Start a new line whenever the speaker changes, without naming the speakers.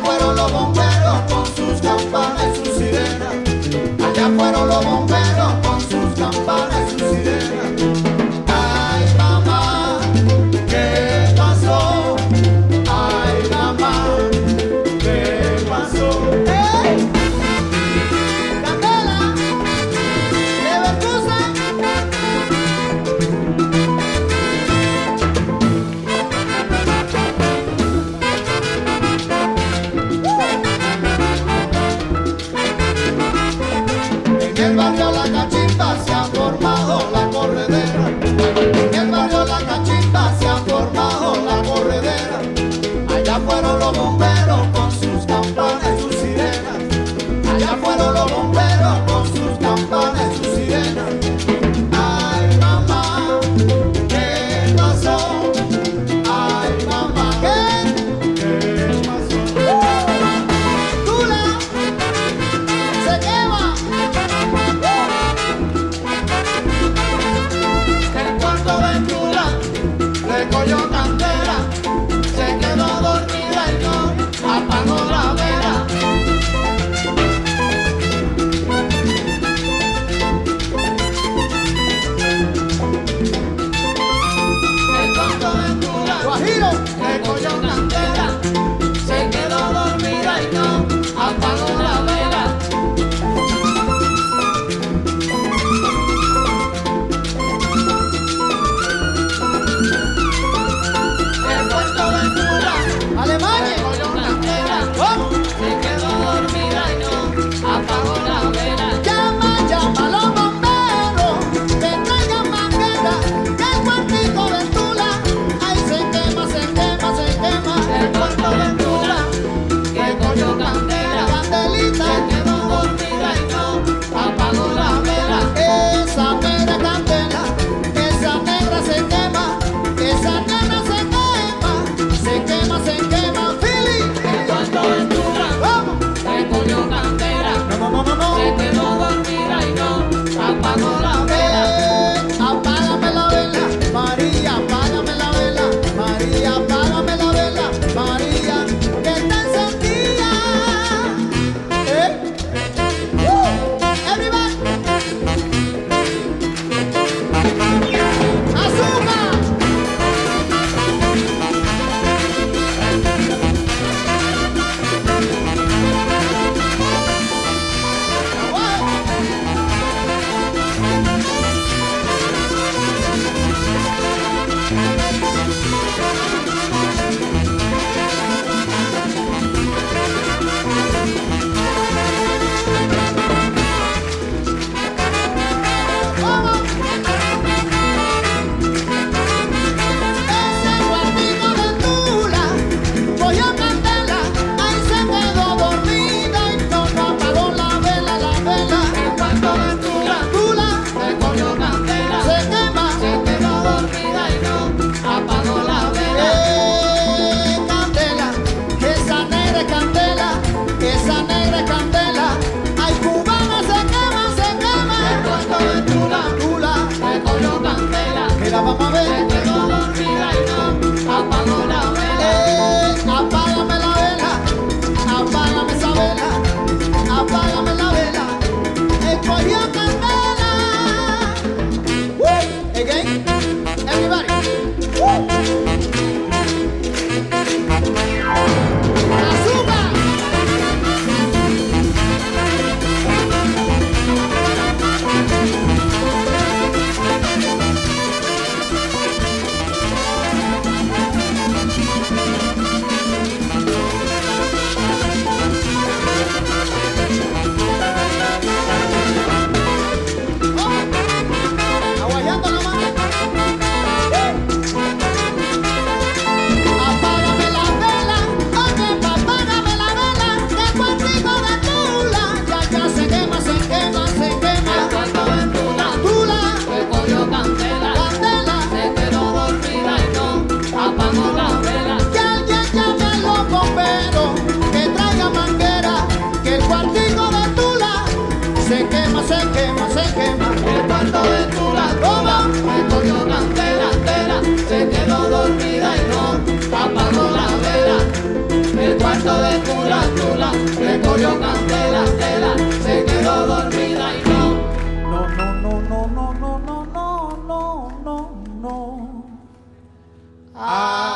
fueron los bomberos con sus campanas y sus sirenas. Allá fueron los bomberos con sus campanas y sus sirenas. Ay, mamá, ¿qué pasó? Ay, mamá, ¿qué pasó? ¡Hey! ¡Candela! ¡Leverkusen! En el barrio La Cachimba se ha formado la corredera. En el barrio La Cachimba se ha formado la corredera. Allá fueron los bomberos con sus campanas y sus sirenas. Allá fueron los bomberos con sus campanas y sus sirenas. Ay, mamá, ¿qué pasó? Ay, mamá, ¿qué pasó? ¡Tula! ¡Se quema! El cuarto de Tula le cogió candela, se quedó dormida y no apagó la vela. de cura chula, le cogió candela, tela, se quedó dormida y no. No, no, no, no, no, no, no, no, no, no, no.